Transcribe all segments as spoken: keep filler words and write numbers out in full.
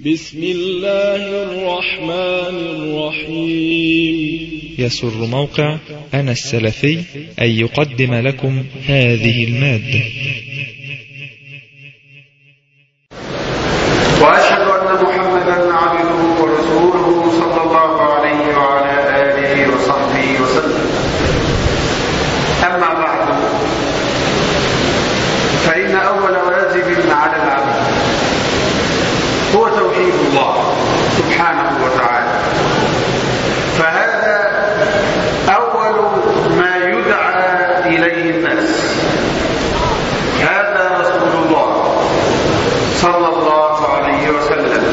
بسم الله الرحمن الرحيم. يسر موقع أنا السلفي أن يقدم لكم هذه المادة. وأشهد أن محمدا عبده ورسوله صلى الله عليه وعلى آله وصحبه وسلم. أما بعد، فإن أول واجب على العبد هو توحيد الله سبحانه وتعالى، فهذا أول ما يدعى إليه الناس. هذا رسول الله صلى الله عليه وسلم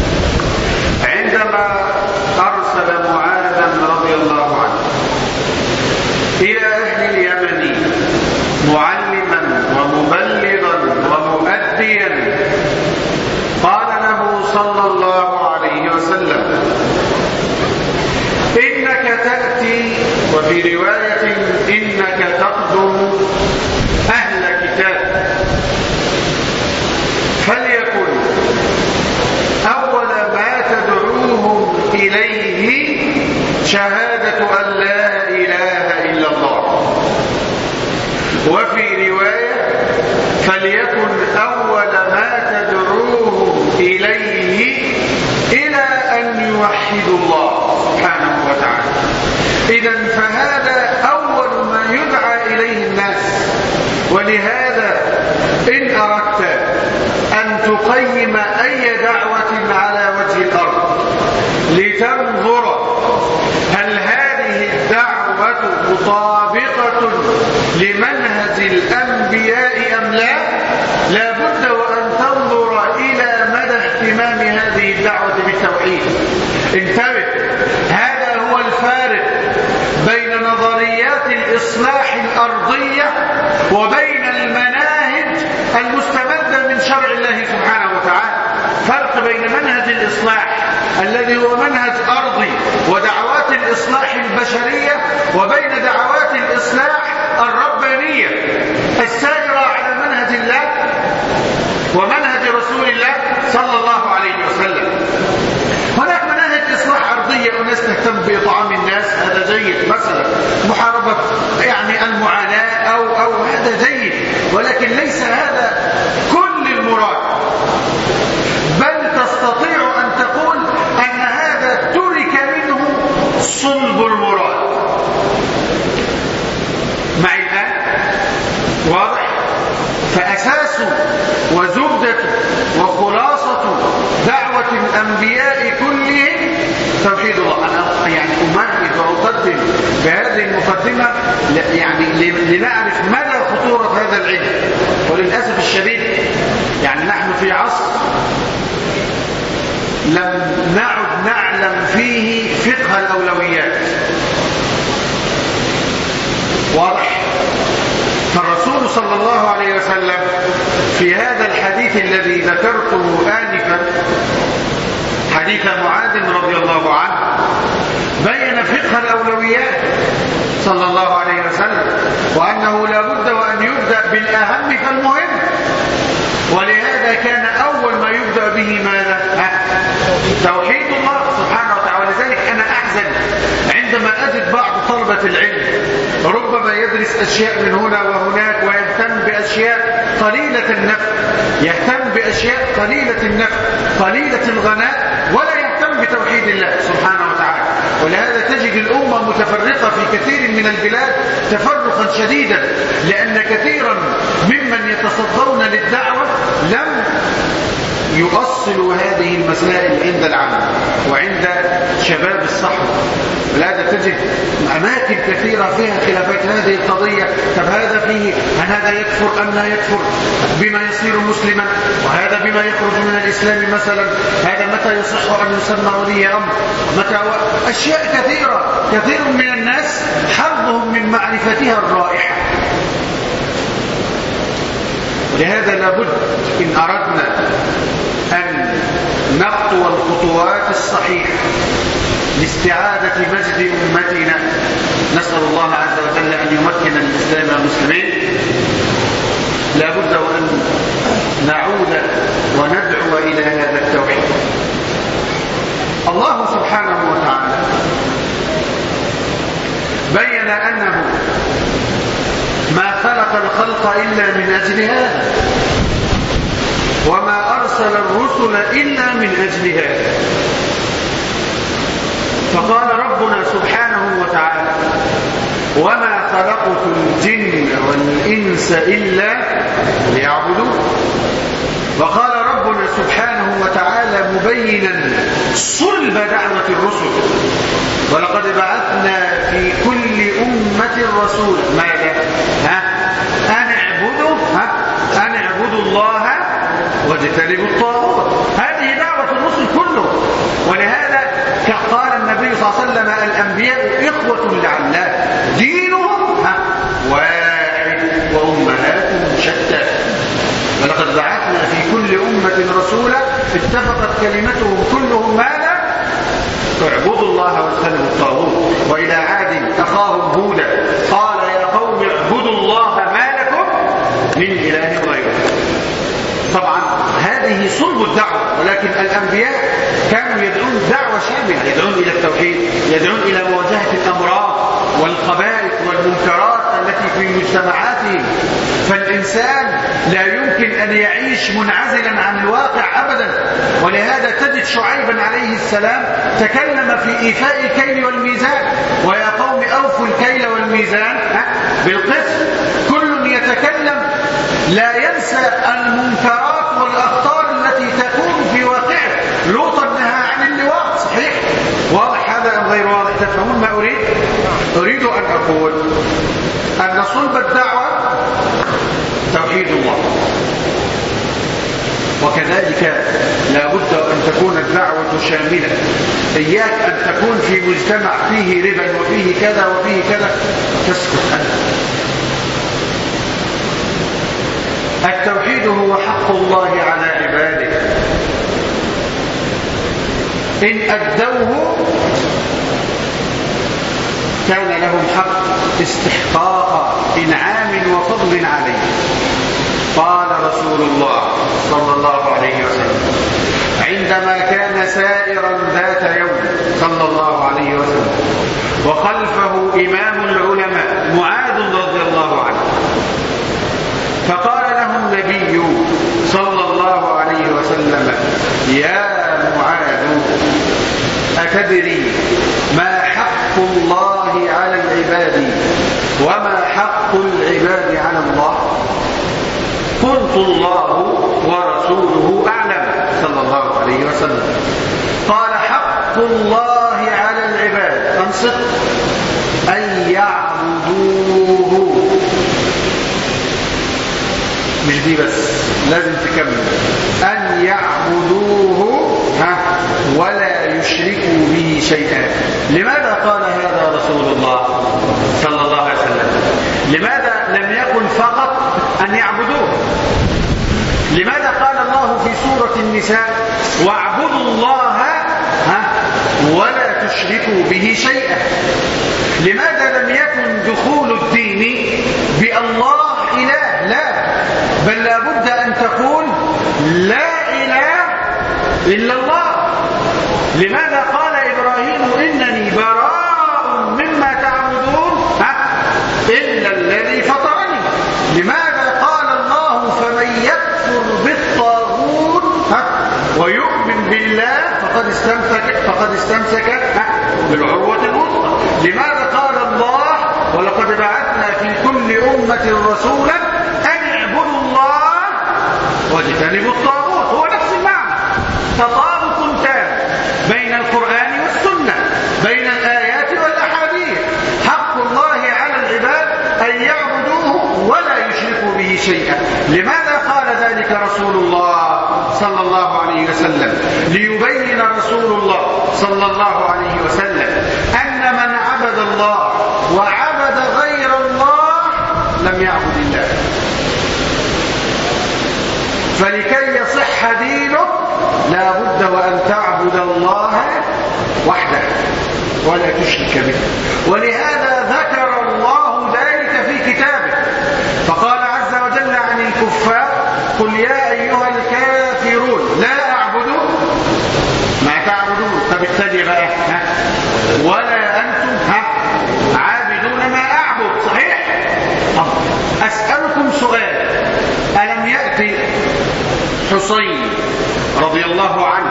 عندما أرسل معاذا رضي الله عنه إلى أهل اليمن معلما ومبلغا ومؤديا، قال له صلى الله عليه وسلم: إنك تأتي، وفي رواية إنك تقدم أهل كتاب، فليكن أول ما تدعوهم إليه شهادة أن لا إله إلا الله. وفي رواية: فليكن أول ما تدعوهم إليه إلى أن يوحدوا الله سبحانه وتعالى. إذن فهذا أول ما يدعى إليه الناس. ولهذا إن أردت أن تقيم أي دعوة على وجه الأرض لتنظر هل هذه الدعوة مطابقة لمنهج الأنبياء أم لا، لا بد وأن تنظر إلى مدى اهتمام هذه الدعوة بالتوحيد. انتبه، هذا هو الفارق بين نظريات الإصلاح الأرضية وبين المناهج المستمدة من شرع الله سبحانه وتعالى. فرق بين منهج الإصلاح الذي هو منهج أرضي ودعوات الإصلاح البشرية، وبين دعوات الإصلاح الربانية السائرة على منهج الله ومنهج رسول الله صلى الله عليه وسلم. هناك مناهج إصلاح أرضية، وناس تهتم بإطعام الناس، هذا جيد، مثلا محاربة يعني المعاناة أو, أو هذا جيد، ولكن ليس هذا كل المراد، بل تستطيع أن تقول أن هذا ترك منه صلب المراد. معي الآن؟ واضح؟ فأساس وزبدة وخلاصة دعوة الأنبياء كلهم توحيد الله. أنا يعني أمهد وأقدم بهذه المقدمة يعني لنعرف مدى خطورة هذا العلم. وللأسف الشديد يعني نحن في عصر لم نعد نعلم فيه فقه الأولويات. واضح؟ فالرسول صلى الله عليه وسلم في هذا الحديث الذي ذكرته آنفا، حديث معاذ رضي الله عنه، بين فقه الأولويات صلى الله عليه وسلم، وأنه لا بد وأن يبدأ بالأهم فالمهم. ولهذا كان أول ما يبدأ به ماذا؟ توحيد الله سبحانه وتعالى. ولذلك أنا أحزن عندما أجد بعض طلبة العلم ربما يدرس أشياء من هنا وهناك ويهتم بأشياء قليلة النفع، يهتم بأشياء قليلة النفع قليلة الغناء، ولا يهتم بتوحيد الله سبحانه وتعالى. ولهذا تجد الأمة متفرقة في كثير من البلاد تفرقا شديدا، لأن كثيرا ممن يتصدون للدعوة لم يؤصلوا هذه المسائل عند العامة وعند شباب الصحوة. ولهذا تجد أماكن كثيرة فيها خلافات هذه القضية. طب هذا فيه هل هذا يكفر أم لا يكفر؟ بما يصير مسلما، وهذا بما يخرج من الإسلام مثلا، هذا متى يصح أن يسمى ولي أمر، متى و... أشياء كثيرة. كثير من الناس حظهم من معرفتها الرائحة. ولهذا لابد إن أردنا أن نخطو الخطوات الصحيحة لاستعادة مجد أمتنا، نسأل الله عز وجل أن يمكن الإسلام والمسلمين، لابد وأن نعود وندعو إلى هذا التوحيد. على أنه ما خلق الخلق إلا من أجل هذا، وما أرسل الرسل إلا من أجل هذا. فقال ربنا سبحانه وتعالى: وما خلقت الجن والإنس إلا ليعبدون. وقال ربنا سبحانه وتعالى مبينا صلب دعوة الرسل: ولقد بعثنا في كل أمة رسولا ماذا؟ ها؟ أن اعبدوا ها؟ أن اعبدوا الله واجتنبوا الطاغوت. هذه دعوة الرسل كله. ولهذا قال النبي صلى الله عليه وسلم: الأنبياء إخوة لعلاه دينهم ها؟ واحد وأمهاتهم شتى. ولقد بعثنا في كل أمة رسولا اتفقت كلمتهم كلهم ماذا؟ اعبدوا الله واجتنبوا الطاغوت. وإلى عاد أخاهم هودا قال: يا قوم اعبدوا الله ما لكم من إله غيره. طبعا هذه صلب الدعوة، ولكن الأنبياء كانوا يدعون دعوة شاملة، يدعون إلى التوحيد، يدعون إلى مواجهة الأمراض والخبائث والمنكرات التي في مجتمعاتهم. فالإنسان لا يمكن أن يعيش منعزلا عن الواقع أبدا. ولهذا تجد شعيبا عليه السلام تكلم في إيفاء الكيل والميزان: ويا قوم أوفوا الكيل والميزان بالقسط. كل يتكلم لا ينسى المنكرات والأخطار التي تكون في واقعه. لوطا نهى عن اللواط، صحيح؟ واضح هذا أم غير واضح؟ تفهمون ما أريد؟ أريد أن أقول أن صلب الدعوة توحيد الله، وكذلك لا بد أن تكون الدعوة شاملة. إياك أن تكون في مجتمع فيه ربا وفيه كذا وفيه كذا تسكت أنت. التوحيد هو حق الله على عباده، إن أدوه كان لهم حق استحقاق إنعام وفضل عليه. قال رسول الله صلى الله عليه وسلم عندما كان سائرا ذات يوم صلى الله عليه وسلم وخلفه إمام العلماء معاذ رضي الله عنه، فقال له النبي صلى الله عليه وسلم: يا معاذ، أتدري ما حق الله على العباد وما حق العباد على الله؟ قلت: الله ورسوله أعلم صلى الله عليه وسلم. قال: حق الله على العباد، أنصت، أن يعبدوه. مش دي بس، لازم تكمل: أن يعبدوه ها ولا يشركوا به شيئا. لماذا قال هذا رسول الله صلى الله عليه وسلم؟ لماذا لم يقل فقط أن يعبدوه؟ لماذا قال الله في سورة النساء: واعبدوا الله ها ولا تشركوا به شيئا؟ لماذا لم يكن دخول الدين بالله إله؟ لا، بل لابد أن تقول لا إله إلا الله. لماذا قال إبراهيم: إنني براء مما تعبدون إلا الذي فطرني؟ لماذا قال الله: فمن يكفر بالطاغوت ويؤمن بالله فقد استمسك فقد استمسك بالعروة الوثقى؟ لماذا قال الله: ولقد بعثنا في كل أمة رسولا أن اعبدوا الله واجتنبوا الطاغوت؟ هو نفس المعنى، تطابق تام بين القرآن والسنة، بين الآيات والأحاديث. حق الله على العباد أن يعبدوه ولا يشركوا به شيئا. لماذا قال ذلك رسول الله صلى الله عليه وسلم؟ ليبين رسول الله صلى الله عليه وسلم أن من عبد الله وعبد غير الله لم يعبد الله. فلكي يصح دينه لا بد وأن تعبد الله وحده ولا تشرك به. ولهذا ذكر الله ذلك في كتابه، فقال عز وجل عن الكفار: قل يا أيها الكافرون لا أعبد ما تعبدون. فبالتالي بقى ها ولا أنتم ها عابدون ما سؤال: ألم يأتي حسين رضي الله عنه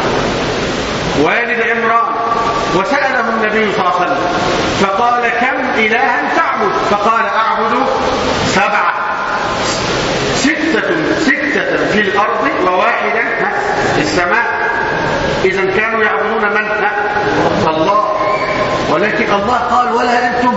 والد عمران وسأله النبي صلى الله عليه وسلم فقال: كم إلها تعبد؟ فقال: أعبد سبعة، ستة ستة في الأرض وواحدة في السماء. إذن كانوا يعبدون من؟ الله. ولكن الله قال: ولا أنتم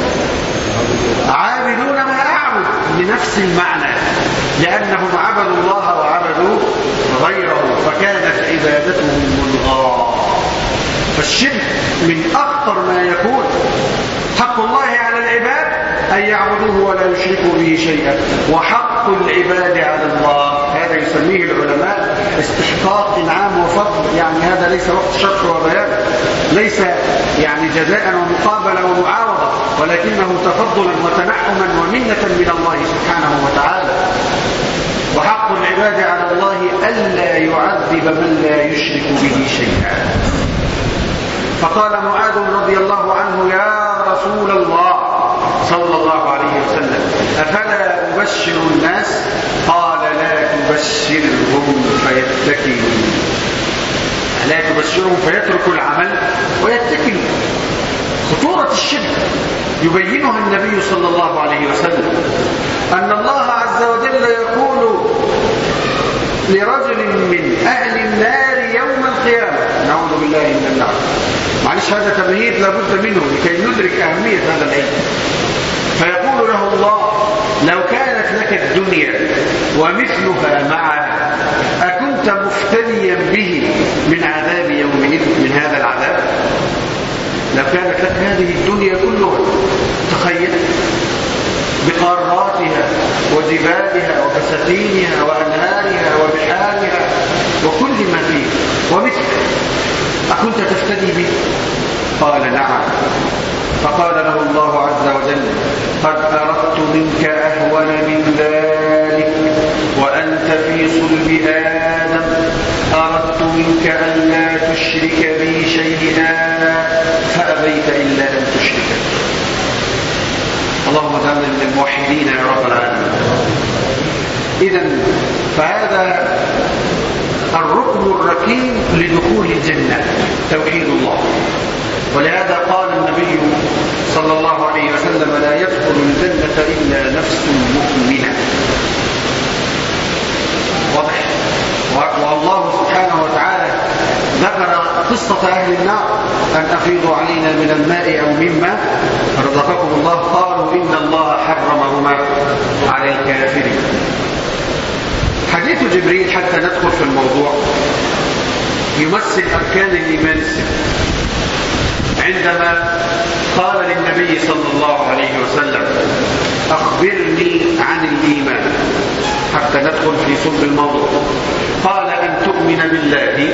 عابدون ما أعبد، بنفس المعنى، لأنهم عبدوا الله وعبدوا غيره فكانت عبادتهم ملغاة. فالشرك من أخطر ما يكون. حق الله على العباد أن يعبدوه ولا يشركوا به شيئا، وحق العباد على الله هذا يسميه العلماء استحقاق إنعام وفضل. يعني هذا ليس وقت شرح وبيان، ليس يعني جزاء ومقابلة ومعاوضة، ولكنه تفضلا وتنعما ومنة من الله سبحانه وتعالى. وحق العباد على الله ألا يعذب من لا يشرك به شيئا. فقال معاذ رضي الله عنه: يا رسول الله صلى الله عليه وسلم أفلا أبشر الناس؟ قال: لا تبشرهم فيتكلوا. لا تبشرهم فيتركوا العمل ويتكلوا. خطورة الشرك يبينها النبي صلى الله عليه وسلم، أن الله عز وجل يقول لرجل من أهل النار يوم القيامة، نعوذ بالله من النار. معلش هذا تمهيد لابد منه لكي ندرك أهمية هذا العلم. فيقول له الله: لو كانت لك الدنيا ومثلها معها أكنت مفتديا به من عذاب يومئذ، من هذا العذاب؟ لو كانت لك هذه الدنيا كلها، تخيل، بقاراتها وجبالها وبساتينها وأنهارها وبحارها وكل ما فيه ومثله، أكنت تفتدي به؟ قال: نعم. فقال له الله عز وجل: قد أردت منك أهون من ذلك وأنت في صلب آدم، أردت منك أن لا تشرك بي شيئا فأبيت إلا أن تشرك. اللهم اجعلنا من الموحدين يا رب العالمين. إذن فهذا الركن الركين لدخول الجنة، توحيد الله. ولهذا قال النبي صلى الله عليه وسلم: لا يدخل الجنة إلا نفس مؤمنة. واضح؟ والله سبحانه وتعالى ذكر قصة أهل النار: أن أفيضوا علينا من الماء أو مما رزقكم الله، قالوا إن الله حرمهما على الكافرين. حديث جبريل حتى ندخل في الموضوع يمثل أركان الإيمان الستة. عندما قال للنبي صلى الله عليه وسلم: أخبرني عن الإيمان، حتى ندخل في صلب الموضوع، قال: أن تؤمن بالله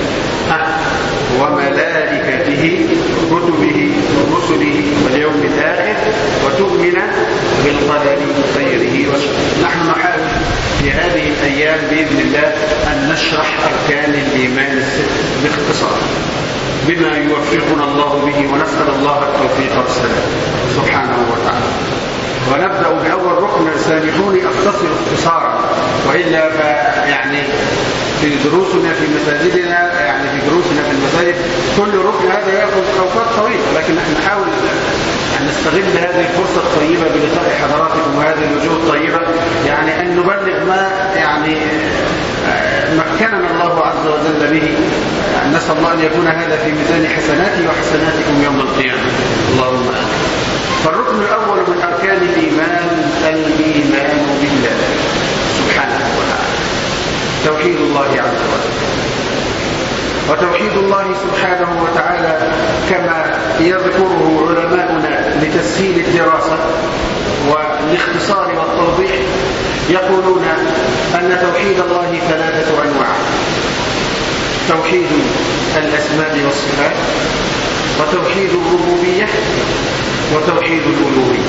وملائكته كتبه ورسله واليوم الآخر، وتؤمن بالقدر خيره وشره. نحن نحاول في هذه الأيام بإذن الله أن نشرح أركان الإيمان الست باختصار بما يوفقنا الله به، ونسأل الله التوفيق والسلام سبحانه وتعالى. ونبدأ بأول ركن. سامحوني أختصر اختصارا، وإلا يعني في دروسنا في مساجدنا، يعني في دروسنا في المساجد كل ركن هذا يأخذ أوقات طويلة، لكن نحن نحاول أن نستغل هذه الفرصة الطيبة بلقاء حضراتكم وهذه الوجوه الطيبة، يعني أن نبلغ ما يعني مكننا الله عز وجل به. نسأل الله أن يكون هذا في ميزان حسناتي وحسناتكم يوم القيامة، اللهم آمين. فالركن الأول من أركان الإيمان الإيمان بالله سبحانه وتعالى، توحيد الله عز وجل. وتوحيد الله سبحانه وتعالى كما يذكره علماؤنا لتسهيل الدراسة والاختصار والتوضيح، يقولون أن توحيد الله ثلاثة أنواع: توحيد الأسماء والصفات، وتوحيد الربوبية، وتوحيد الألوهية.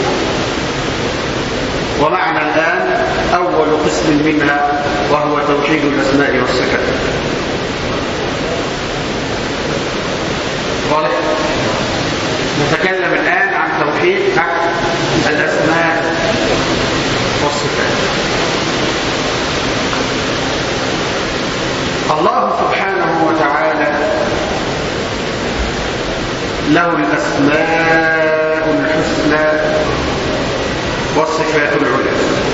ومعنا الآن أول قسم منها وهو توحيد الأسماء والصفات. واضح؟ نتكلم الآن عن توحيد الأسماء والصفات. له الأسماء الحسنى والصفات العلى.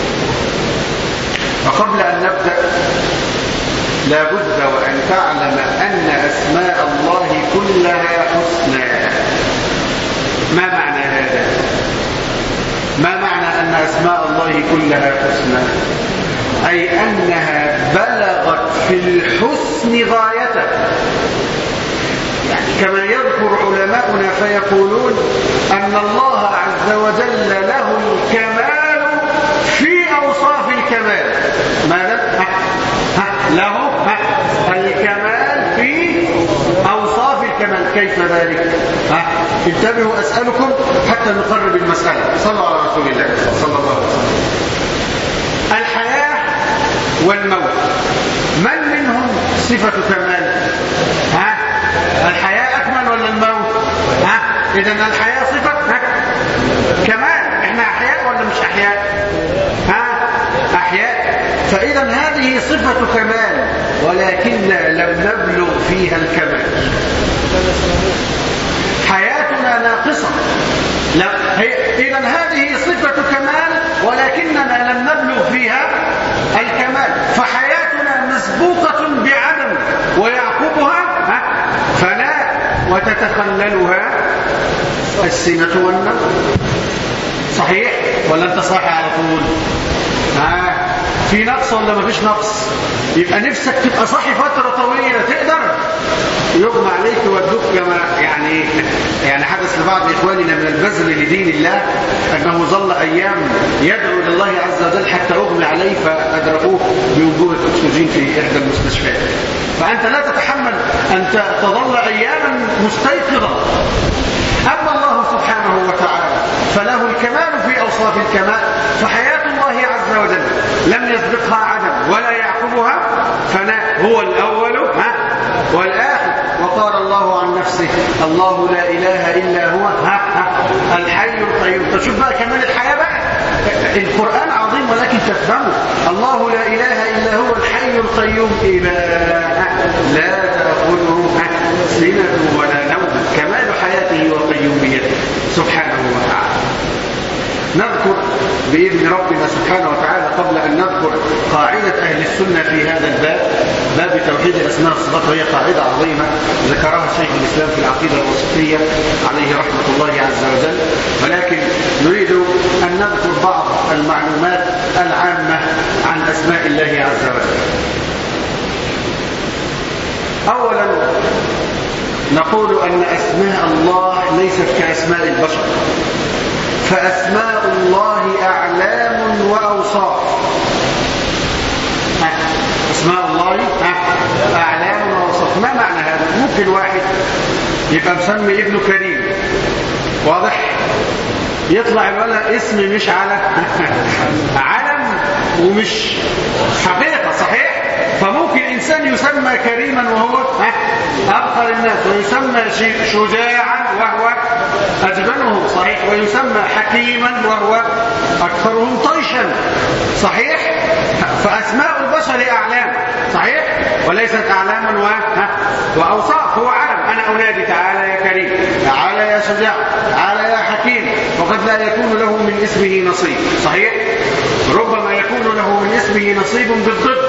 وقبل أن نبدأ لا بد وأن تعلم أن أسماء الله كلها حسنى. ما معنى هذا؟ ما معنى أن أسماء الله كلها حسنى؟ أي أنها بلغت في الحسن غايته. يعني كما يذكر علماؤنا فيقولون أن الله عز وجل له الكمال في أوصاف الكمال. ماذا؟ ها ها له ها الكمال في أوصاف الكمال. كيف ذلك؟ ها انتبهوا أسألكم حتى نقرب المسألة. صلى على رسول الله صلى الله عليه وسلم. الحياة والموت من منهم صفة كمال؟ ها الحياة أكمل ولا الموت؟ ها إذن الحياة صفة ها كمال. إحنا أحياء ولا مش أحياء؟ ها أحياء. فإذا هذه صفة كمال ولكننا لم نبلغ فيها الكمال. حياتنا ناقصة. إذا هذه صفة كمال ولكننا لم نبلغ فيها الكمال. فحياتنا مسبوقة بعدم ويعقبها فناء وتتخللها السنة والنوم. صحيح ولا انت صاحي على طول؟ آه. في نقص ولا ما فيش نقص؟ يبقى نفسك تبقى صاحي فترة طويلة تقدر؟ يغمى عليك وادوك كما يعني يعني حدث لبعض إخواننا من البذل لدين الله أنه ظل أيام يدعو إلى الله عز وجل حتى أغمى عليه فأدركوه بوجود الأكسجين في إحدى المستشفيات. فأنت لا تتحمل أن تظل أياما مستيقظا. أما الله سبحانه وتعالى فله الكمال في أوصاف الكمال. فحياة الله عز وجل لم يسبقها عدم ولا يعقبها فناء. هو الأول ها والآخر. وقال الله عن نفسه الله لا إله إلا هو ها ها الحي القيوم. تشوف بقى كمان الحياة بقى. القرآن عظيم ولكن تفهمه. الله لا إله إلا هو الحي القيوم إله لا تأخذه سنة ولا نوم. كمال حياته وقيوميته سبحانه وتعالى. نذكر بإذن ربنا سبحانه وتعالى قبل أن نذكر قاعدة أهل السنة في هذا الباب، باب توحيد الأسماء والصفات، وهي قاعدة عظيمة ذكرها شيخ الإسلام في العقيدة الوسطية عليه رحمة الله عز وجل. ولكن نريد أن نذكر بعض المعلومات العامة عن أسماء الله عز وجل. أولا نقول أن أسماء الله ليست كأسماء البشر، فأسماء الله أعلام وأوصاف. أسماء الله أعلام وأوصاف. ما معنى هذا؟ ممكن واحد يبقى مسمي ابنه كريم، واضح؟ يطلع الولد اسم مش على علم ومش حقيقة، صحيح؟ فممكن إنسان يسمى كريما وهو أبخل الناس، ويسمى شجاعا وهو أجبنهم، صحيح؟ ويسمى حكيما وهو أكثرهم طيشا، صحيح؟ فأسماء البشر أعلام، صحيح؟ وليست أعلاما وأوصاف. هو علم. أنا أنادي تعالى يا كريم، تعالى يا شجاع، تعالى يا حكيم، وقد لا يكون له من اسمه نصيب، صحيح؟ ربما يكون له من اسمه نصيب بالضد.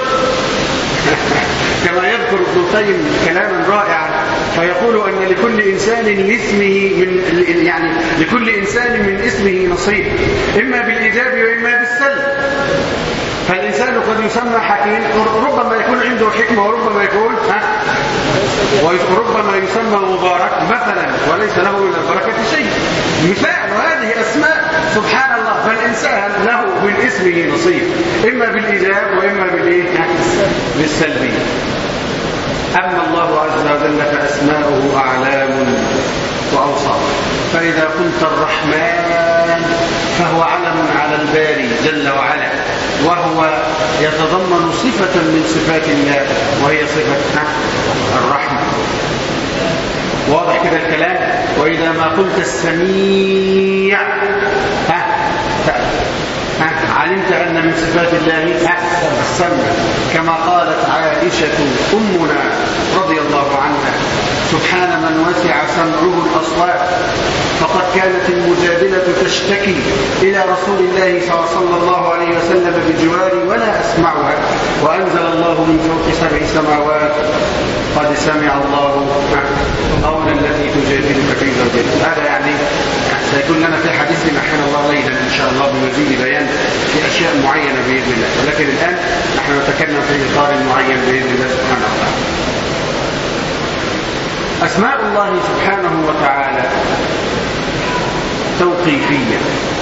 كما يذكر ابن القيم كلاما رائعا فيقول أن لكل إنسان لاسمه من يعني لكل إنسان من اسمه نصيب، إما بالإيجاب وإما بالسلب. فالإنسان قد يسمى حكيم، ربما يكون عنده حكمة، وربما يكون ها وربما يسمى مبارك مثلا وليس له من البركة شيء. مثال. وهذه أسماء سبحان الله. فالإنسان له من اسمه نصيب، إما بالإيجاب وإما بالسلبية. أما الله عز وجل فأسماؤه أعلام وأوصاف. فإذا قلت الرحمن فهو علم على الباري جل وعلا، وهو يتضمن صفة من صفات الله وهي صفة الرحمة. واضح كده الكلام؟ وإذا ما قلت السميع ها ها علمت أن من صفات الله السمع، كما قالت عائشة أمنا رضي الله عنها: سبحان من وسع سمعه الأصوات الصواب، فقد كانت المجادلة تشتكي إلى رسول الله صلى الله عليه وسلم بجواري ولا أسمعها، وأنزل الله من فوق سبع سماوات قد سمع الله قول التي تجادلك في زوجها. هذا يعني سيكون لنا في حديث نحن الله ليلا إن شاء الله بمزيد بيان في أشياء معينة بإذن الله، ولكن الآن نحن نتكلم في إطار معين بإذن الله سبحانه وتعالى. أسماء الله سبحانه وتعالى توقيفية.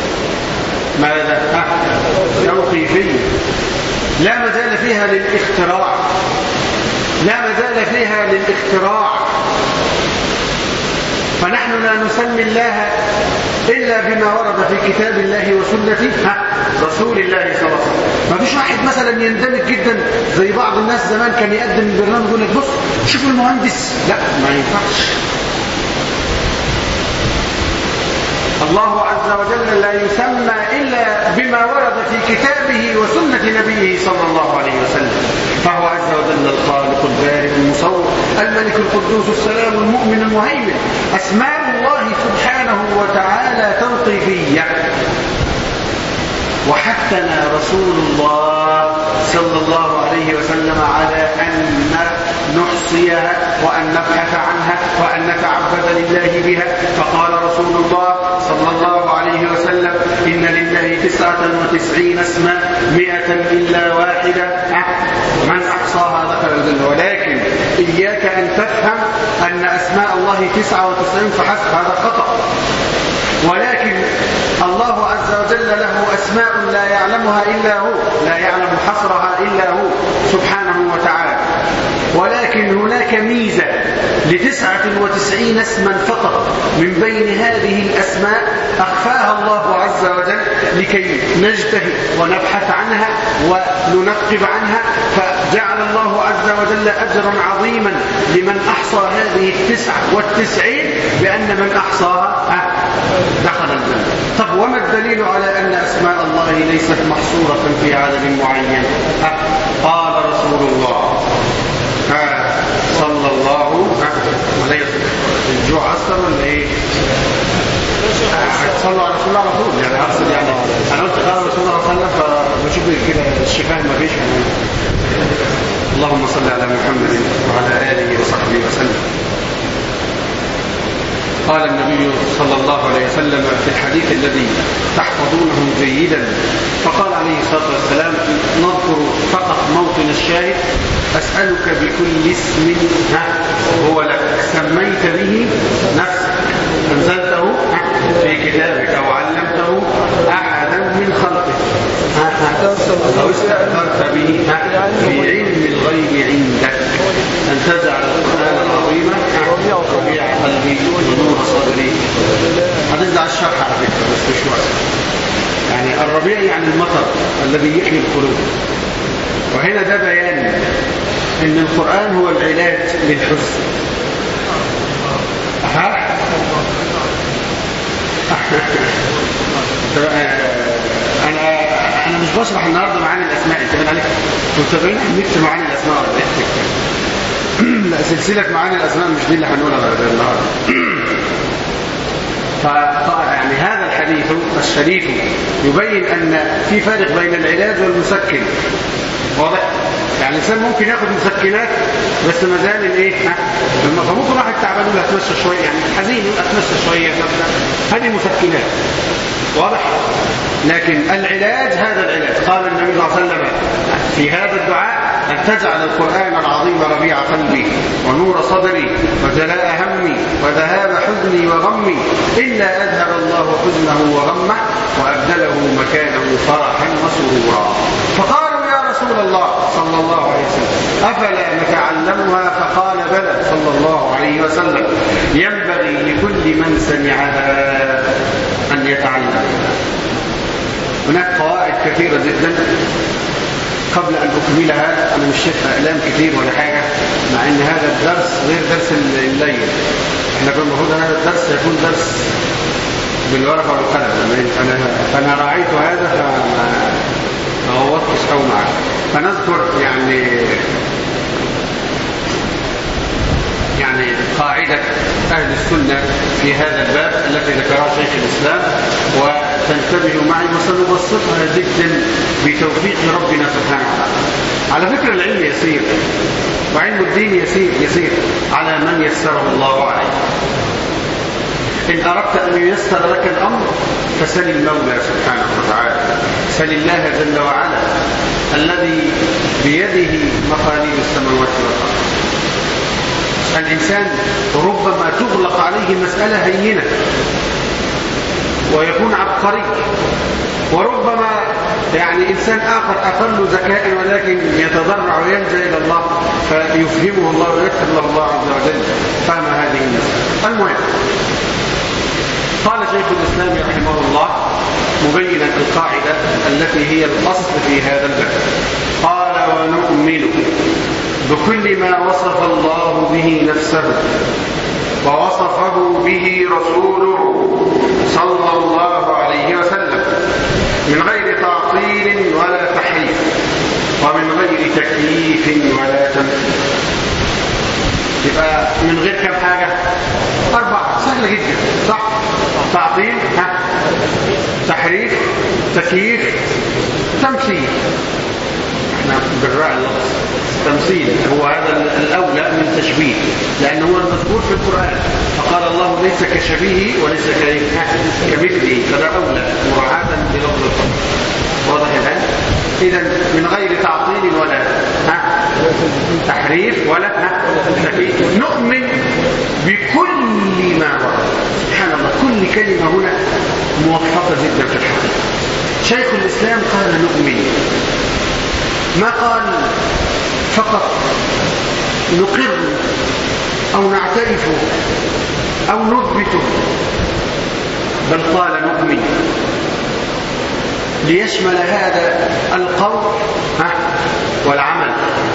ماذا؟ توقيفية، لا مجال فيها للاختراع، لا مجال فيها للاختراع. فنحن لا نسمي الله إلا بما ورد في كتاب الله وسنة رسول الله صلى الله عليه وسلم. ما فيش واحد مثلا يندمج جدا زي بعض الناس زمان كان يقدم برنامج يقول لك بص شوف المهندس، لا ما ينفعش. الله عز وجل لا يسمى إلا بما ورد في كتابه وسنة نبيه صلى الله عليه وسلم، فهو عز وجل الخالق البارئ المصور الملك القدوس السلام المؤمن المهيمن. أسماء الله سبحانه وتعالى توقيفية، وحثنا رسول الله صلى الله عليه وسلم على أن نحصيها وأن نبحث عنها وأن نتعبد لله بها. فقال رسول الله صلى الله عليه وسلم إن لله تسعة وتسعين اسما مئة إلا واحدة من أحصاها دخل الجنة. ولكن إياك أن تفهم أن أسماء الله تسعة وتسعين فحسب، هذا خطأ. ولكن الله عز وجل له أسماء لا يعلمها إلا هو، لا يعلم حصرها إلا هو سبحانه وتعالى. ولكن هناك ميزة لتسعة وتسعين اسما فقط من بين هذه الأسماء أخفاها الله عز وجل لكي نجتهد ونبحث عنها وننقب عنها، فجعل الله عز وجل أجرا عظيما لمن أحصى هذه التسعة والتسعين، بأن من أحصاها دخل الجنة. طب وما الدليل على أن أسماء الله ليست محصورة في عدد معين؟ قال رسول الله صلى الله عليه وسلم. الجوع أصلا ولا إيه؟ صلوا على رسول الله على طول، يعني أقصد يعني أنا قلت قال رسول الله صلى الله عليه وسلم فبشوف كده الشفاه ما فيش. اللهم صل على محمد وعلى آله وصحبه وسلم. قال النبي صلى الله عليه وسلم في الحديث الذي تحفظونه جيدا، فقال عليه الصلاة والسلام نذكر فقط موطن الشاهد: أسألك بكل اسم هو لك سميت به نفسك أنزلته في كتابك أو علمته أحدا من خلقك أو استأثرت به في علم الغيب عندك أن تجعل القرآن العظيم ربيع قلبي ونور صدري. حديث على الشرح على فكرة بس مش وقت. يعني الربيع يعني المطر الذي يحيي القلوب، وهنا ده بيان ان القرآن هو العلاج للحزن. ها انا انا مش بشرح النهارده معاني الاسماء، انت عليك متابعين نكتب معاني الاسماء ولا ايه؟ لا سلسله معاني الاسماء مش دي اللي هنقولها النهارده. فيعني هذا الحديث الشريف يبين ان في فرق بين العلاج والمسكن. واضح؟ يعني الانسان ممكن ياخد مسكنات بس ما زال الايه؟ فممكن واحد تعبان يقول اتمشى شويه، يعني حزين يقول اتمشى شويه، هذه مسكنات. واضح؟ لكن العلاج هذا العلاج. قال النبي صلى الله عليه وسلم في هذا الدعاء أن تجعل القرآن العظيم ربيع قلبي ونور صدري وجلاء همي وذهاب حزني وغمي إلا أذهب الله حزنه وغمه وأبدله مكانه فرحا وسرورا. فقالوا يا رسول الله صلى الله عليه وسلم أفلا نتعلمها؟ فقال بلى صلى الله عليه وسلم ينبغي لكل من سمعها أن يتعلم. هناك قواعد كثيرة جدا قبل أن أكملها، أنا مش شايف أقلام كثير ولا حاجة، مع أن هذا الدرس غير درس الليل. احنا كنا المفروض هذا الدرس يكون درس بالورقة والقلم، أنا فأنا راعيت هذا فما غوضتش أو معك. فنذكر يعني يعني قاعدة أهل السنة في هذا الباب التي ذكرها شيخ الإسلام، وتنتبهوا معي وسنبسطها جدا بتوفيق ربنا سبحانه وتعالى. على فكرة العلم يسير، وعلم الدين يسير يسير على من يسره الله عليه. إن أردت أن ييسر لك الأمر فسل المولى سبحانه وتعالى، سل الله جل وعلا الذي بيده مقاليد السماوات والأرض. الإنسان ربما تغلق عليه مسألة هينة ويكون عبقري، وربما يعني إنسان آخر أقل ذكاء ولكن يتضرع ويلجأ إلى الله فيفهمه الله ويكتب له الله عز وجل فهم هذه المسألة. المهم، قال شيخ الإسلام رحمه الله مبينا القاعدة التي هي الأصل في هذا الباب، قال: ونؤمن بكل ما وصف الله به نفسه ووصفه به رسوله صلى الله عليه وسلم من غير تعطيل ولا تحريف، ومن غير تكييف ولا تمثيل. يبقى من غير كم حاجة؟ أربعة، سهلة جدا، صح؟ تعطيل، ها؟ تحريف، تكييف، تمثيل. احنا بالرأي اللفظ تمثيل هو هذا الأولى من تشبيه، لأنه هو المذكور في القرآن، فقال الله ليس كشبيه وليس كمثله، فده أولى مراعاة بلفظ القرآن. واضح الآن؟ إذا من غير تعطيل ولا ها تحريف ولا ها تكييف. نؤمن بكل ما ورد. سبحان الله، كل كلمة هنا موفقة جدا في الحقيقة. شيخ الإسلام قال نؤمن، ما قال فقط نقر أو نعترف أو نثبت، بل قال نؤمن ليشمل هذا القول والعمل،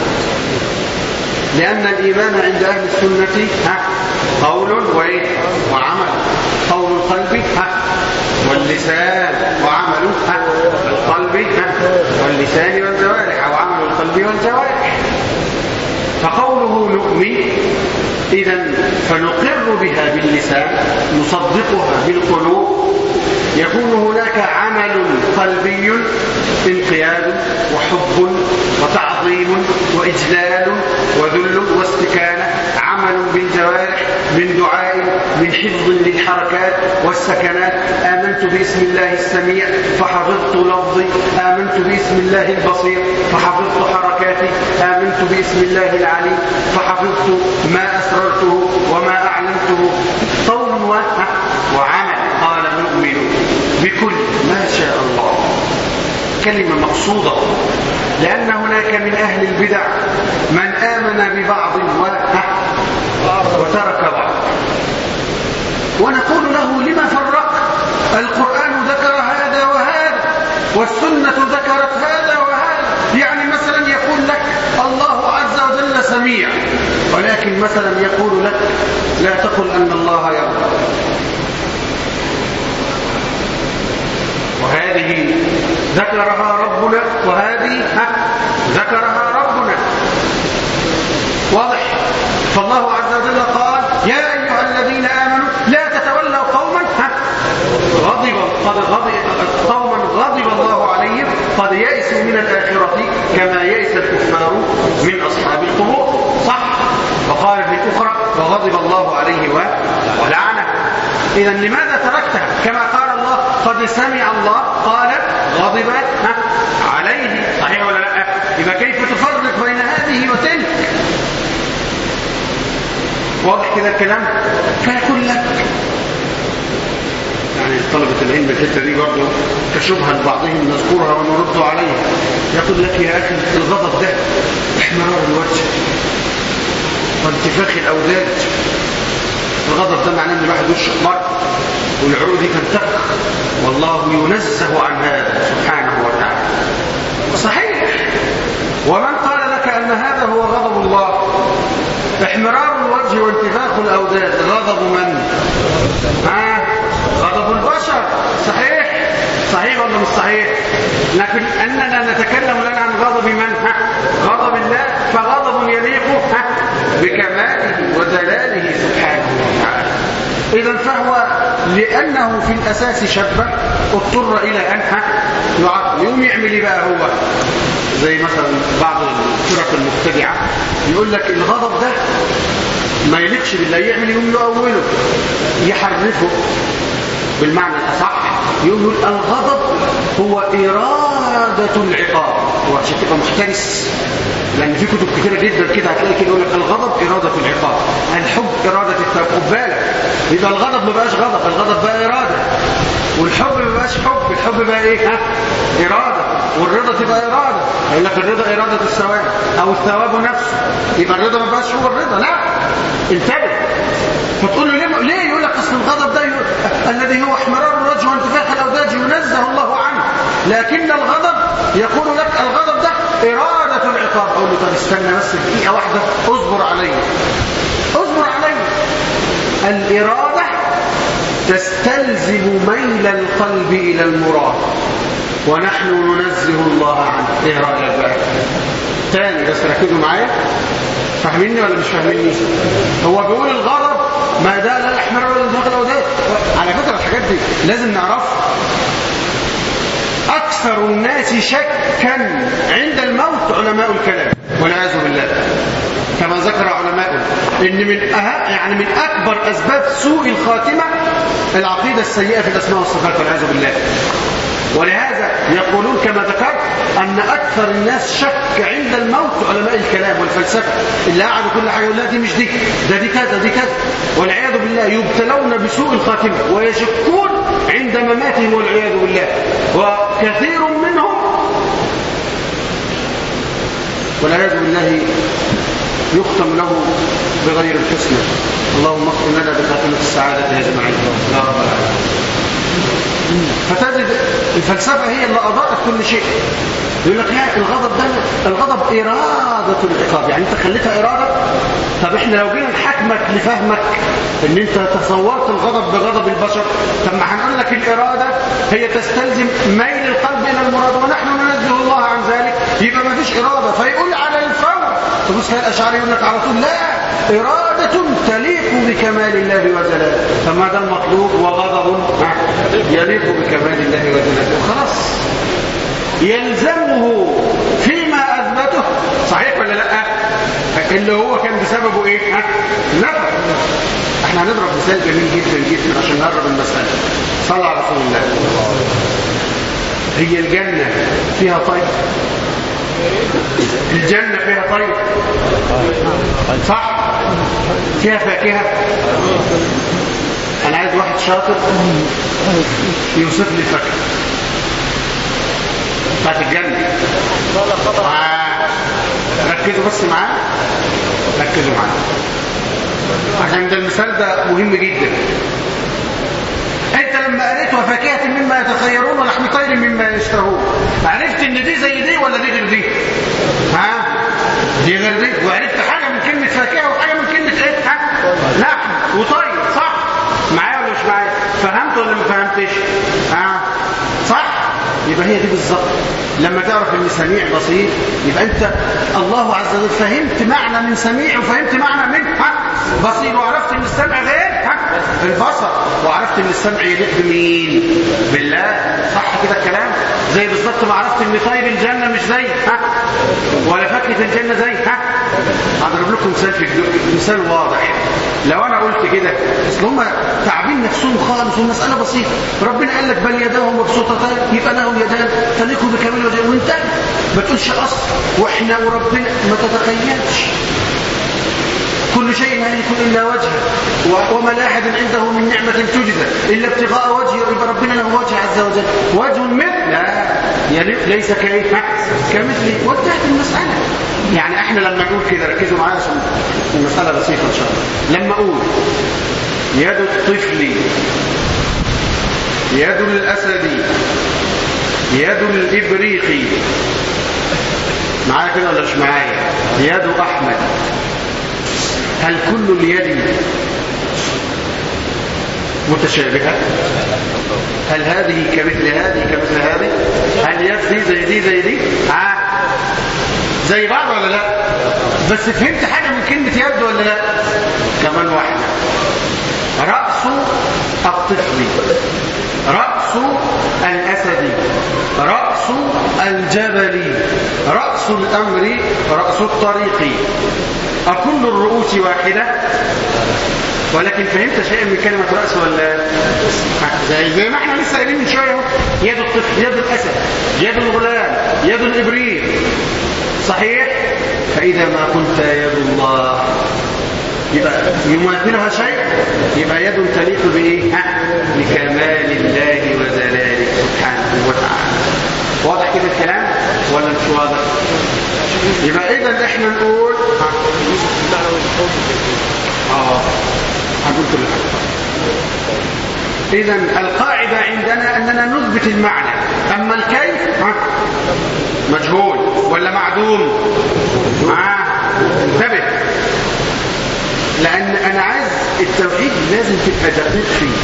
لأن الإيمان عند أهل السنة قول وعمل. قول القلب واللسان، وعمل القلب واللسان والجوارح، أو عمل القلب والجوارح. فقوله نؤمن إذن فنقر بها باللسان، نصدقها بالقلوب، يكون هناك عمل قلبي انقياد وحب وتعظيم وإجلال وذل واستكانة، عمل بالجوارح من دعاء، من حفظ للحركات والسكنات. آمنت باسم الله السميع فحفظت لفظي، آمنت باسم الله البصير فحفظت حركاتي، آمنت باسم الله العليم فحفظت ما أسررته وما أعلنته. قول وعمل. قال نؤمن بكل ما شاء الله، كلمة مقصودة، لأن هناك من أهل البدع من آمن ببعض وترك بعض، ونقول له لما فرق؟ القرآن ذكر هذا وهذا، والسنة ذكرت هذا وهذا. يعني مثلا يقول لك الله عز وجل سميع، ولكن مثلا يقول لك لا تقل أن الله يرى، وهذه ذكرها ربنا وهذه ذكرها ربنا. واضح؟ فالله عز وجل قال يا أيها الذين آمنوا لا تتولوا قوما غضب قد غضب قوما غضب الله عليهم قد يئسوا من الآخرة كما يئس الكفار من أصحاب القبور. صح؟ وقال في الأخرى وغضب الله عليه ولعنه. إذا لماذا تركتها؟ كما قال الله قد سمع الله قال غضب عليه. صحيح ولا لا؟ إذا كيف تفرق بين هذه وتلك؟ واضح كده الكلام؟ فيقول لك يعني طلبة العلم الحتة دي برضه كشبهة لبعضهم نذكرها ونرد عليها. يقول لك يا أخي الغضب ده احمرار الوجه وانتفاخ الأوداج. الغضب ده معناه ان الواحد وشه احمر والعروق دي تنتفخ، والله ينزه عن هذا سبحانه وتعالى. صحيح. ومن قال لك أن هذا هو غضب الله؟ احمرار الوجه وانتفاخ الأوداج غضب من؟ آه غضب البشر. صحيح؟ صحيح ولا مش صحيح؟ لكن أننا نتكلم لنا عن غضب من؟ غضب الله، فغضب يليق بكماله وجلاله سبحانه لأنه في الأساس شبه اضطر إلى أن يعطل. يقوم يعمل إيه بقى هو؟ زي مثلا بعض الفرق المبتدعة يقول لك الغضب ده ما يليقش بالله، يعمل يقوم يؤوله يحرفه بالمعنى الأصح، يقول الغضب هو إرادة العقاب. وعشان تبقى محترس، لأن في كتب كثيرة جدا كده هتلاقي كده يقول لك الغضب إرادة العقاب، الحب إرادة التوبة. خد بالك، يبقى الغضب ما بقاش غضب، الغضب بقى إرادة، والحب ما بقاش حب، الحب بقى إيه؟ ها؟ إرادة، والرضا تبقى إرادة. يقول لك الرضا إرادة الثواب أو الثواب نفسه، يبقى الرضا ما بقاش هو الرضا. لا، انتبه. فتقول له ليه؟ ليه؟ يقول لك اصل الغضب ده ي... الذي هو احمرار الوجه وانتفاخ الاوداج ينزه الله عنه، لكن الغضب يقول لك الغضب ده إرادة العقاب. أقول له طب استنى بس دقيقة واحدة، اصبر علي اصبر علي. الإرادة تستلزم ميل القلب إلى المراد، ونحن ننزه الله عنه. ايه رأيك بقى؟ تاني بس ركزوا معايا، فاهميني ولا مش فاهميني؟ هو بيقول الغضب ما ده لا يحمر ولا ينزل ولا. على فكرة الحاجات دي لازم نعرفها. أكثر الناس شكا عند الموت علماء الكلام والعياذ بالله، كما ذكر علماء إن من أهم يعني من أكبر أسباب سوء الخاتمة العقيدة السيئة في الأسماء والصفات والعياذ بالله. ولهذا يقولون كما ذكرت أن أكثر الناس شك عند الموت علماء الكلام والفلسفة، اللي قعدوا كل حاجة يقول لا دي مش دي، ده دي كذا دي كذا، والعياذ بالله يبتلون بسوء الخاتمة ويشكون عند مماتهم والعياذ بالله. وكثير منهم والعياذ بالله يختم له بغير الحسنى. اللهم اختم لنا بخاتمة السعادة يا جماعة يا رب العالمين. فتجد الفلسفة هي اللي أضاءت كل شيء. يقول لك لا الغضب ده الغضب إرادة العقاب، يعني أنت خليتها إرادة. طب إحنا لو جينا نحكمك لفهمك إن أنت تصورت الغضب بغضب البشر، طب ما هنقول لك الإرادة هي تستلزم ميل القلب إلى المراد، ونحن ننزه الله عن ذلك، يبقى ما فيش إرادة. فيقول على الفور تبص الأشعري يقول لك على طول لا، إرادة تليق بكمال الله وجلاله. فما ده المطلوب، وغضب يليق بكمال الله وجلاله. وخلاص يلزمه فيما أثبته، صحيح ولا لا؟ اللي هو كان بسببه ايه؟ ها؟ نفر. احنا هنضرب مثال جميل جدا جدا عشان نقرب المسألة. صلى على رسول الله. هي الجنة فيها طيب؟ الجنة فيها طيب؟ صح؟ فيها فاكهة؟ أنا عايز واحد شاطر يوصف لي الفاكهة بتاعت الجنة. آه. ركزوا بس معايا، ركزوا معايا عشان ده المثال ده مهم جدا. انت لما قريت وفاكهة مما يتخيرون ولحم طير مما يشتهون، عرفت ان دي زي دي ولا دي غير دي؟ ها؟ دي غير دي. وعرفت حاجة من كلمة فاكهة وحاجة من كلمة ايه؟ ها؟ لحم وطير. صح؟ معايا ولا مش معايا؟ فهمت ولا ما فهمتش؟ ها؟ صح؟ يبقى هي دي بالظبط. لما تعرف ان سميع بصير، يبقى انت الله عز وجل فهمت معنى من سميع وفهمت معنى من ها بصير، وعرفت ان السمع غير ها البصر، وعرفت ان السمع يليق بمين؟ بالله. صح كده الكلام؟ زي بالظبط ما عرفت ان طير الجنه مش زي ها ولا فاكهه الجنه زي ها. هضرب لكم مثال في مثال واضح. لو انا قلت كده اصل هم تعبين نفسهم خالص والمساله بسيطه، ربنا قال لك بل يداه مبسوطتان، يبقى لهم يدان تليق بكامل وجهه، وانت ما تقولش اصل واحنا وربنا، ما تتخيلش. كل شيء هالك الا وجهه، وما لا احد عنده من نعمه تجزى الا ابتغاء وجهه، يبقى ربنا له وجه عز وجل. وجه مثل لا يعني ليس كايه كمثله، وانتهت المساله. يعني احنا لما نقول كده، ركزوا معايا عشان المساله بسيطه ان شاء الله. لما اقول يد الطفل، يد الاسد، يد الابريقي، معايا كده ولا مش معايا؟ يد احمد، هل كل اليد متشابهة؟ هل هذه كمثل هذه كمثل هذه؟ هل يد دي زي دي زي دي؟ ها زي بعض ولا لا؟ بس فهمت حاجة من كلمة يد ولا لا؟ كمان واحدة. رأس الطفل، رأس الأسد، رأس الجبل، رأس الأمر، رأس الطريق. أكل الرؤوس واحدة؟ ولكن فهمت شيئا من كلمة رأس ولا زي, زي ما احنا لسه قايلين من شوية؟ يد الطفل، يد الأسد، يد الغلام، يد الإبريق، صحيح؟ فإذا ما قلت يد الله يبقى يماثلها شيء، يبقى يد تليق بإيه؟ بكمال الله وجلاله سبحانه وتعالى. واضح كده الكلام ولا مش واضح؟ يبقى إذا احنا نقول اه هقول كل حاجة. إذا القاعدة عندنا أننا نثبت المعنى، أما الكيف مجهول ولا معدوم. آه. انتبه، لأن أنا عايز التوحيد لازم تبقى دقيق فيه.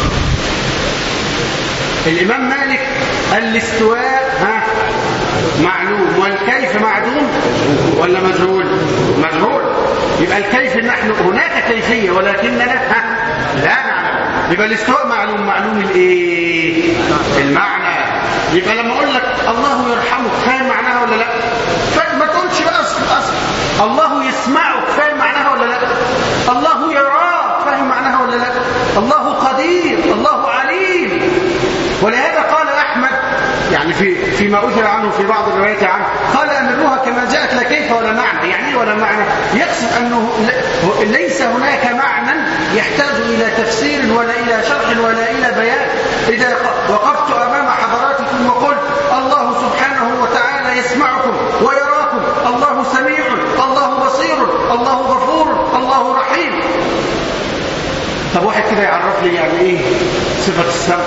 الإمام مالك قال الاستواء ها معلوم والكيف معدوم ولا مجهول؟ مجهول. يبقى الكيف نحن هناك كيفية ولكننا ها لا نعلم. يبقى الاستواء معلوم، معلوم الايه؟ المعنى. يبقى لما اقول لك الله يرحمك فاهم معناها ولا لا؟ ما تقولش بقى اصل اصل الله يسمعك فاهم معناها ولا لا؟ الله يراك فاهم معناها ولا لا؟ الله قدير، الله عليم. ولهذا قال احمد يعني في فيما أثر عنه في بعض الروايات عنه، قال أمروها كما جاءت لا كيف ولا معنى. يعني ولا معنى؟ يقصد أنه ليس هناك معنى يحتاج إلى تفسير ولا إلى شرح ولا إلى بيان. إذا وقفت أمام حضراتكم وقلت الله سبحانه وتعالى يسمعكم ويراكم، الله سميع، الله بصير، الله غفور، الله رحيم. طب واحد كده يعرف لي يعني إيه صفة السمع؟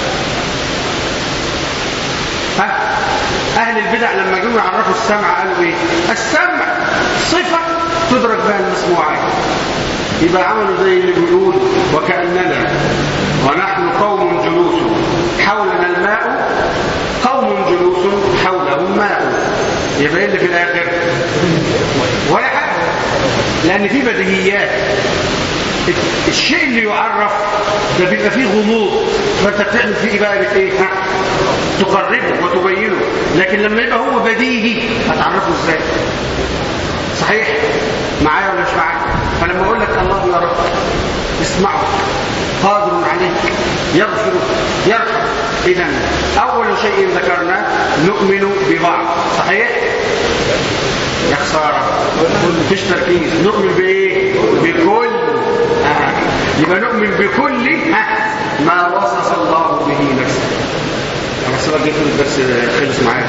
ها؟ أهل البدع لما جوا يعرفوا السمع قالوا إيه؟ السمع صفة تدرك بها المسموعات. يبقى عملوا زي اللي بيقول وكأننا ونحن قوم جلوس حولنا الماء، قوم جلوس حولهم ماء. يبقى إيه اللي في الآخر؟ ولا حاجة، لأن في بديهيات. الشيء اللي يعرف ده بيبقى فيه غموض، فانت بتعمل فيه ايه بقى؟ بايه؟ ها تقربه وتبينه. لكن لما يبقى هو بديهي هتعرفه ازاي؟ صحيح معايا ولا مش معايا؟ فلما اقول لك الله يراك، اسمعه، قادر عليك، يغفر، يرحم. اذا اول شيء ذكرناه نؤمن ببعض. صحيح؟ يا خساره مفيش تركيز. نؤمن بايه؟ بكل. آه. يبقى نؤمن بكل ما وصف الله به نفسه. بس بقى جيت الدرس خلص معايا.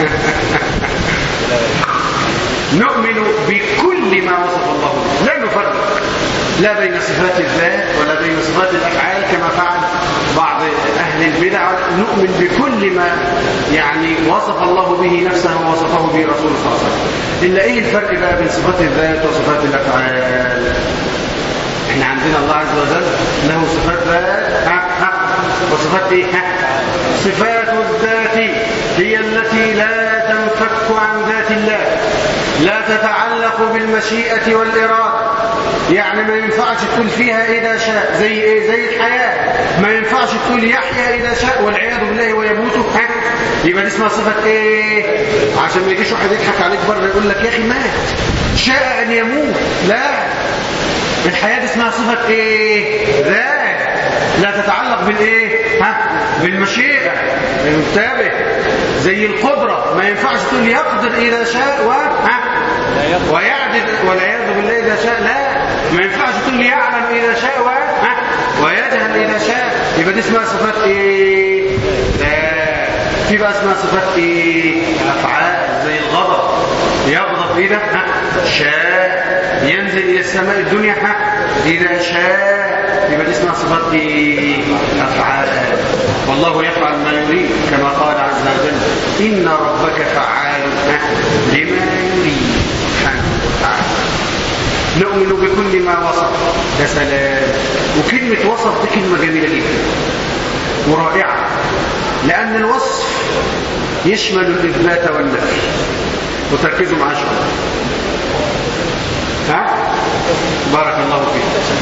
نؤمن بكل ما وصف الله به، لا نفرق لا بين صفات الذات ولا بين صفات الافعال كما فعل بعض اهل البدع. نؤمن بكل ما يعني وصف الله به نفسه ووصفه به رسوله صلى الله عليه وسلم. الا ايه الفرق بقى بين صفات الذات وصفات الافعال؟ احنا عندنا الله عز وجل له صفات ذات وصفات ايه؟ صفات الذات هي التي لا تنفك عن ذات الله، لا تتعلق بالمشيئة والإرادة. يعني ما ينفعش تقول فيها إذا شاء، زي إيه؟ زي الحياة. ما ينفعش تقول يحيى إذا شاء والعياذ بالله ويموت. يبقى دي اسمها صفة إيه؟ عشان ما يجيش واحد يضحك عليك بره يقول لك يا أخي مات شاء أن يموت. لا، الحياة دي اسمها صفة إيه؟ ذات، لا تتعلق بالإيه؟ ها؟ بالمشيئة. انتبه. زي القدرة، ما ينفعش تقول يقدر إذا شاء و ها؟ ويعدل والعياذ بالله إذا شاء. لا، ما ينفعش تقول يعلم إذا شاء و ها؟ ويجهل إذا شاء. يبقى دي اسمها صفات إيه؟ ذات. في بقى اسمها صفات إيه؟ أفعال، زي الغضب، يغضب إذا ها؟ شاء. ينزل إلى السماء الدنيا ها؟ إذا شاء. يبقى دي اسمها صفات إيه؟ أفعال. والله يفعل ما يريد كما قال عز وجل إن ربك فعال لما يريد سبحانه وتعالى. نؤمن بكل ما وصف. ده سلام. وكلمة وصف دي كلمة جميلة جدا ورائعة، لأن الوصف يشمل الإثبات والنفي. وتركزوا معاه شوية. ها؟ بارك الله فيك.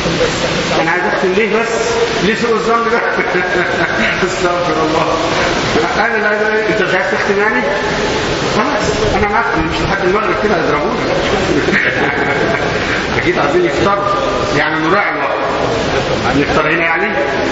انا عايز اختم ليه بس؟ ليه سوء الظن ده؟ استغفر الله. انا لا لا انت مش عايز تختم يعني؟ خلاص انا معاك، مش لحد المغرب كده هيضربوني. اكيد عايزين يفطروا يعني، نراعي الوقت. نفطر هنا يعني؟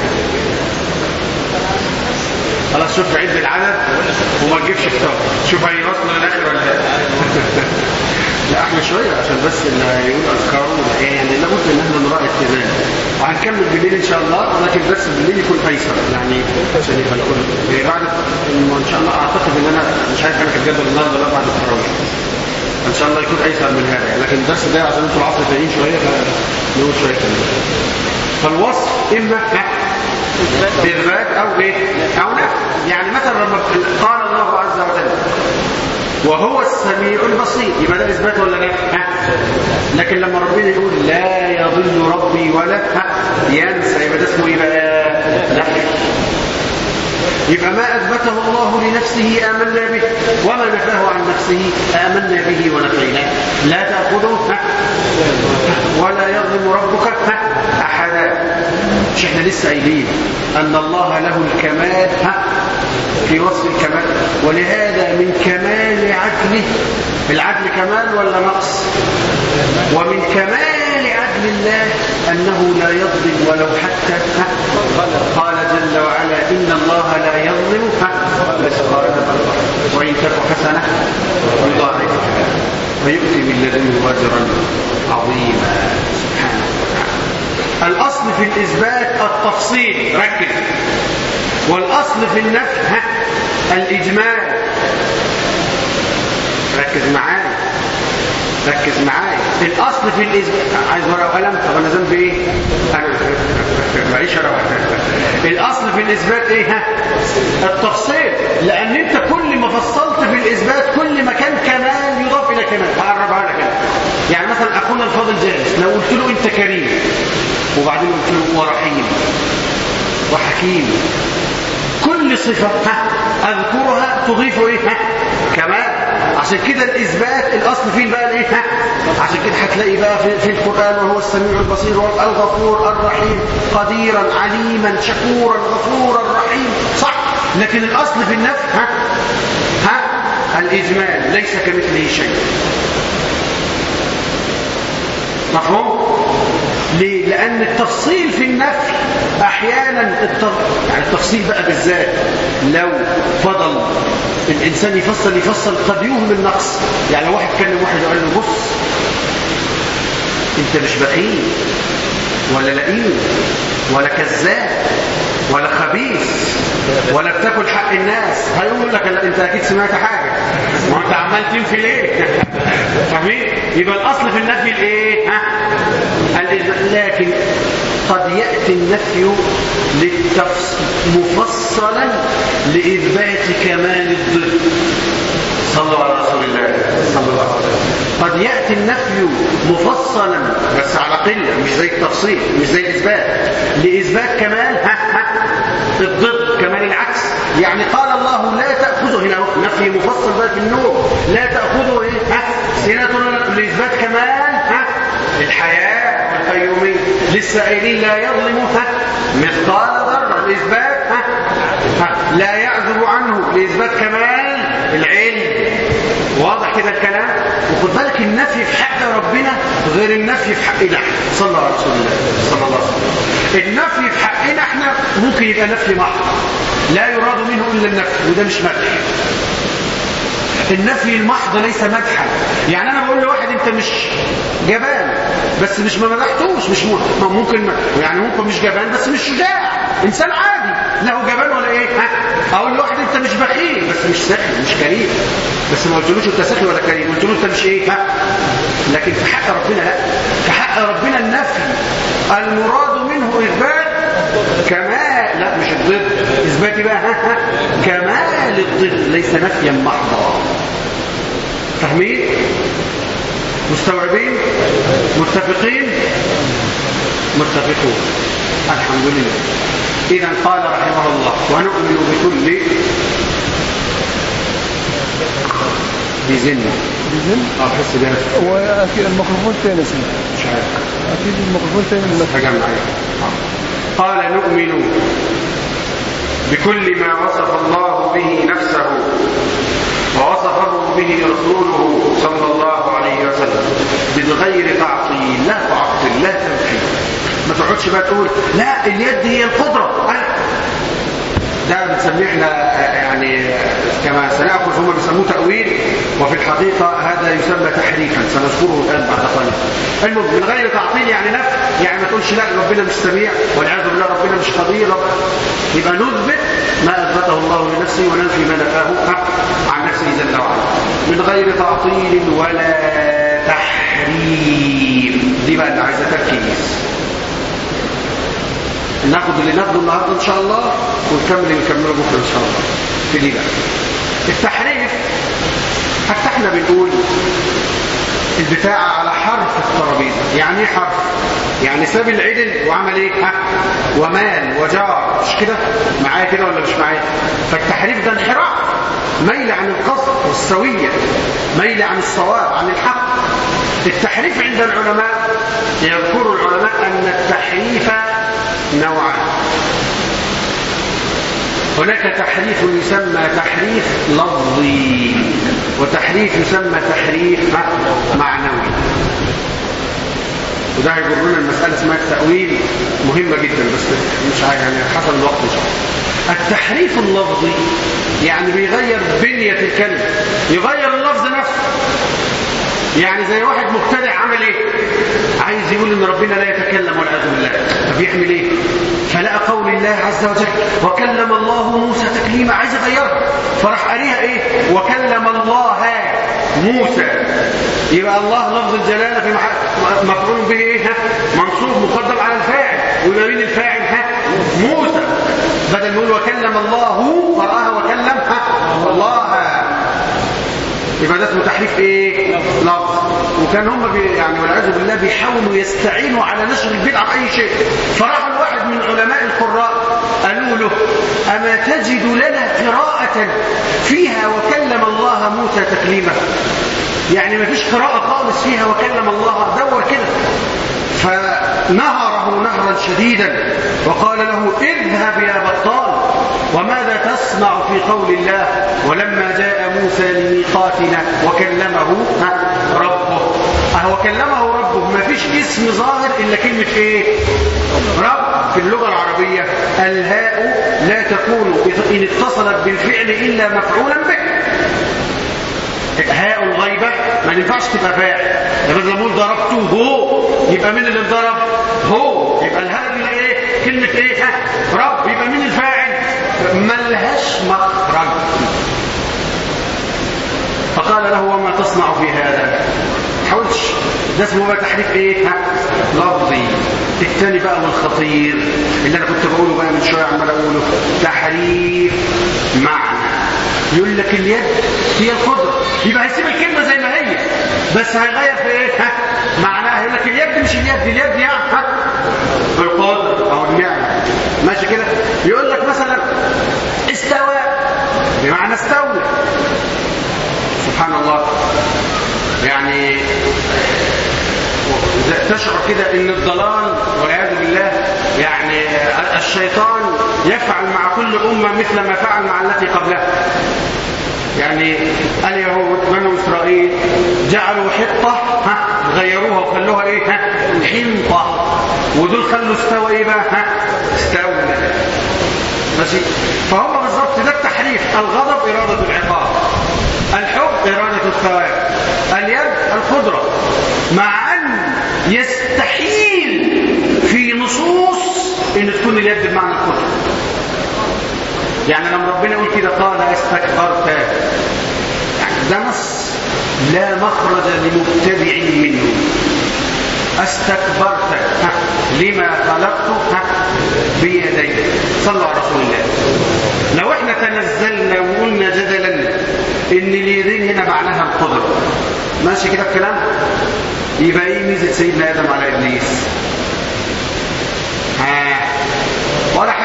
خلاص شوف عد العدد وما تجيبش فطار، شوف هيوصلوا للاخر ولا لا. لا احنا شويه عشان بس اللي هيقول اذكاره يعني لابد ان احنا نراعي التزام، وهنكمل بالليل ان شاء الله، ولكن بس بالليل يكون ايسر يعني عشان يبقى الكل بعد ان شاء الله. اعتقد ان انا مش عارف انا كنت جدول النهارده ولا بعد التراويح، ان شاء الله يكون ايسر من هذا يعني. لكن الدرس ده عشان انتوا العصر تانيين شويه فنقول شويه تانيين. فالوصف اما باثبات او ايه او نفي. يعني مثلا لما قال الله عز وجل وهو السميع البصير، يبقى ده اثبات ولا لا؟ لكن لما ربنا يقول لا يضل ربي ولا ينسى، يبقى ده اسمه ايه بقى؟ نفي. يبقى ما اثبته الله لنفسه آمنا به، وما نفاه عن نفسه آمنا به ونفيناه. لا تأخذه ولا يظلم ربك احدا. مش احنا لسه قايلين ان الله له الكمال في وصف الكمال، ولهذا من كمال عدله، العدل كمال ولا نقص؟ ومن كمال عدل الله أنه لا يظلم ولو حتى قال جل وعلا إن الله لا يظلم مثقال ذرة وإن تك حسنة يضاعفها ويؤتي من لدنه أجرا عظيما سبحانه وتعالى. الأصل في الإثبات التفصيل، ركز. والأصل في النفي الإجمال. ركز معايا ركز معايا. الأصل في الإثبات، عايز ورقة وقلم؟ طب أنا ذنبي إيه؟ أنا معيش ورقة وقلم. الأصل في الإثبات إيه؟ ها؟ التفصيل. لأن أنت كل ما فصلت في الإثبات كل ما كان كمال يضاف إلى كمال. هقربها لك. يعني مثلا أخونا الفاضل جالس، لو قلت له أنت كريم وبعدين قلت له ورحيم وحكيم، كل صفة أذكرها تضيف إيه؟ كمال. عشان كده الإثبات الأصل فيه بقى الإيه؟ عشان كده هتلاقي بقى في, في القرآن وهو السميع البصير والغفور الرحيم قديرا عليما شكورا غفورا رحيم، صح. لكن الأصل في النفي ها ها الإجمال، ليس كمثله شيء. مفهوم؟ ليه؟ لأن التفصيل في النفي أحيانا التف... يعني التفصيل بقى بالذات لو فضل الإنسان يفصل يفصل قد يوهم النقص. يعني لو واحد كلم واحد وقال له بص أنت مش بخيل ولا لئيم ولا كذاب ولا خبيث ولا بتاكل حق الناس، هيقول لك انت اكيد سمعت حاجه وانت عمال تنفي ليه؟ فاهمين؟ يبقى الاصل في النفي الايه؟ ها لكن قد ياتي النفي للتفصيل مفصلا لاثبات كمال الضد. صلوا على رسول الله صلى الله عليه وسلم. قد ياتي النفي مفصلا بس على قله، مش زي التفصيل مش زي الاثبات، لاثبات كمال ها ها الضد، كمال العكس. يعني قال الله لا تاخذه، هنا نفي مفصل بقى في النور، لا تاخذه ايه ها سنه لاثبات كمال ها الحياه والقيوميه. لسه قايلين لا يظلم ها مثقال ذره لاثبات ها ها لا يعزب عنه لاثبات كمال العلم. واضح كده الكلام؟ وخد بالك النفي في حق ربنا غير النفي في حقنا. صلى الله عليه وسلم صلى الله عليه وسلم. النفي في حقنا احنا ممكن يبقى نفي محض لا يراد منه الا النفي، وده مش مدح. النفي المحض ليس مدحا. يعني انا بقول لواحد انت مش جبان بس مش ما مدحتوش، مش ممكن يعني ممكن مش جبان بس مش شجاع، انسان عادي له جبان ولا ايه؟ ها اقول لواحد انت مش بخيل بس مش سخي مش كريم، بس ما قلتلوش انت سخي ولا كريم، قلت له انت مش ايه؟ ها لكن في حق ربنا لا، في حق ربنا النفي المراد منه اثبات كمال، لا مش الضد، اثباتي بقى ها ها كمال الضد ليس نفيا محضا. فاهمين؟ مستوعبين؟ متفقين؟ متفقون الحمد لله. إذا قال رحمه الله ونؤمن بكل بزن بيزن؟ اه بحس بيها. واكيد الميكروفون تاني اسمه مش عارف. اكيد الميكروفون تاني حاجه معايا. قال نؤمن بكل ما وصف الله به نفسه ووصفه به رسوله صلى الله عليه وسلم من غير تعطيل. لا تعطيل لا تنفي. ما تقعدش بقى تقول لا اليد هي القدرة. ده بنسميه احنا يعني كما سنأخذ هم بيسموه تأويل، وفي الحقيقة هذا يسمى تحريفا سنذكره الآن بعد قليل. المهم من غير تعطيل يعني نفي، يعني ما تقولش لا ربنا مش سميع والعياذ بالله ربنا مش قدير، يبقى نثبت ما أثبته الله لنفسه وننفي ما نفاه عن نفسه جل وعلا من غير تعطيل ولا تحريم. دي بقى اللي عايزة تركيز. ناخد اللي ناخده النهارده ان شاء الله ونكمل اللي نكمله بكره ان شاء الله. في دي بقى التحريف، حتى احنا بنقول البتاع على حرف الترابيزه. يعني ايه حرف؟ يعني ساب العدل وعمل ايه؟ ها ومال وجار، مش كده؟ معايا كده ولا مش معايا؟ فالتحريف ده انحراف، ميل عن القصد والسويه، ميل عن الصواب عن الحق. التحريف عند العلماء يذكر العلماء ان التحريف نوعان. هناك تحريف يسمى تحريف لفظي، وتحريف يسمى تحريف معنوي. وده هيجرنا المسألة اسمها التأويل، مهمة جدا بس مش عارف يعني حسب الوقت ان شاء الله. التحريف اللفظي يعني بيغير بنية الكلمة، يغير اللفظ نفسه. يعني زي واحد مبتدع عمل ايه؟ عايز يقول ان ربنا لا يتكلم والعياذ بالله، طب يعمل ايه؟ فلقى قول الله عز وجل وكلم الله موسى تكليما، عايز يغيرها، فراح قاريها ايه؟ وكلم الله موسى. يبقى الله لفظ الجلاله في مفعول به ايه؟ منصوب مقدم على الفاعل، ويبقى مين الفاعل؟ ها موسى. بدل ما يقول وكلم الله قراها وكلم الله، يبقى ده اسمه تحريف ايه؟ لفظ. وكان هم بي يعني والعياذ بالله بيحاولوا يستعينوا على نشر البدعه باي شيء. فراحوا لواحد من علماء القراء قالوا له اما تجد لنا قراءه فيها وكلم الله موسى تكليما؟ يعني ما فيش قراءه خالص فيها وكلم الله، دور كده. فنهره نهرا شديدا وقال له اذهب يا بطال، وماذا تصنع في قول الله ولما جاء موسى لميقاتنا وكلمه ربه؟ أهو كلمه ربه، ما فيش اسم ظاهر إلا كلمة إيه؟ رب. في اللغة العربية الهاء لا تكون إن اتصلت بالفعل إلا مفعولا به. هاء الغيبة ما ينفعش تبقى فاعل. لما نقول ضربته هو يبقى مين اللي ضرب؟ هو. يبقى الهاء اللي ايه؟ كلمة ايه؟ رب. يبقى مين الفاعل؟ ملهاش مخرج. فقال له وما تصنع في هذا؟ حاولش. ده اسمه بقى تحريف ايه؟ لفظي. الثاني بقى والخطير اللي انا كنت بقوله بقى من شويه عمال اقوله، تحريف معنى. يقول لك اليد هي القدره، يبقى هيسيب الكلمه زي ما هي بس هيغير في ايه؟ ها معناها. يقول لك اليد مش اليد، اليد يعني القدره او النعمه، ماشي كده. يقول لك مثلا استوى بمعنى استولى. سبحان الله. يعني تشعر كده ان الضلال والعياذ بالله، يعني الشيطان يفعل مع كل امه مثل ما فعل مع التي قبلها. يعني اليهود بنو اسرائيل جعلوا حطه ها غيروها وخلوها ايه؟ ها حنطه. ودول خلوا استوى ايه بقى؟ ها استولى. ماشي. فهم بالظبط ده التحريف. الغضب اراده العقاب، الحب اراده الثواب، اليد القدره. مع ان يستحيل في نصوص ان تكون اليد بمعنى القدره. يعني لما ربنا يقول كده قال استكبرت، يعني ده نص لا مخرج لمبتدع منه. استكبرت لما خلقت بيدي. صلوا على رسول الله. لو احنا تنزلنا وقلنا جدلا ان اليدين هنا معناها القدره، ماشي كده الكلام، يبقى ايه ميزه سيدنا ادم على ابليس؟ ها ولا حاجه.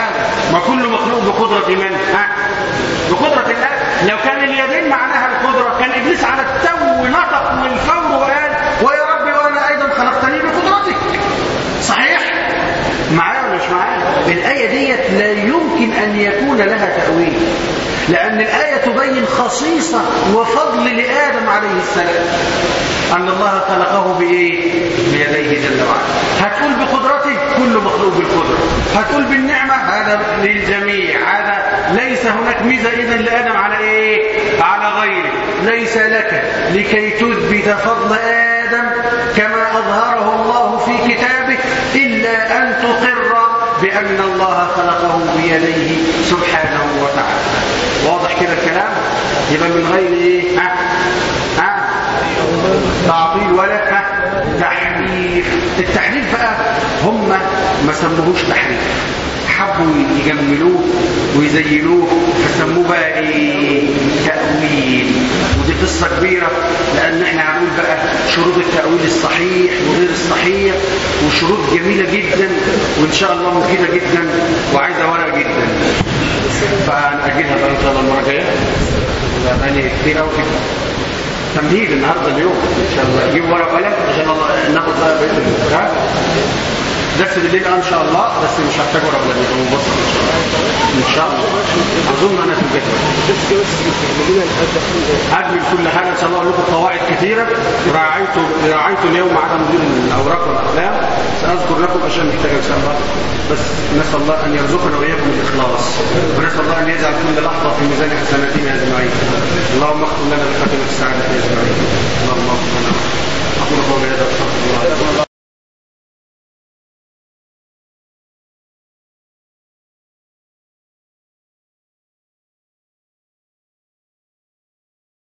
ما كل مخلوق بقدرة من؟ ها؟ بقدرة الله. لو كان اليدين معناها القدرة كان إبليس على التو نطق من الفور وقال ويا ربي وأنا أيضا خلقتني بقدرتك. صحيح؟ معايا ولا مش معايا؟ الآية ديت لا يمكن أن يكون لها تأويل، لأن الآية تبين خصيصة وفضل لآدم عليه السلام أن الله خلقه بإيه؟ بيديه جل وعلا. هتقول بقدرته، كل مخلوق بالقدرة. هتقول بالنعمة، هذا للجميع، هذا ليس هناك ميزة إذن لآدم على إيه؟ على غيره. ليس لك لكي تثبت فضل آدم كما أظهره الله في كتابه إلا أن تقر بأن الله خلقه بيديه سبحانه وتعالى. واضح كده الكلام؟ يبقى من غير إيه؟ ها؟ ها؟ تعطيل ولا ها؟ تحريف. التحريف بقى هم ما سموهوش تحريف، حبوا يجملوه ويزينوه فسموه بقى ايه؟ تأويل. ودي قصة كبيرة، لأن احنا هنقول بقى شروط التأويل الصحيح وغير الصحيح، وشروط جميلة جدا وإن شاء الله مفيدة جدا وعايزة ورق جدا، فنأجلها بقى إن شاء الله المرة الجاية. يعني كتير أوي كده تمهيد النهارده اليوم إن شاء الله. نجيب ورق وقلم إن شاء الله ناخد بقى بإذن الله درس بالليل ان شاء الله، بس مش هحتاج ورق ولا مبسط ان شاء الله. اظن انا في الجدول اجمل كل حاجه ان شاء الله. اقول لكم قواعد كثيره راعيت راعيت اليوم عدم وجود الاوراق والاقلام، ساذكر لكم اشياء محتاجه ان شاء الله. بس نسال الله ان يرزقنا واياكم الاخلاص، ونسال الله ان يجعل كل لحظه في ميزان حسناتنا اجمعين. اللهم اغفر لنا بخاتمه السعاده اجمعين. اللهم اغفر لنا. اقول قولي هذا واستغفر الله.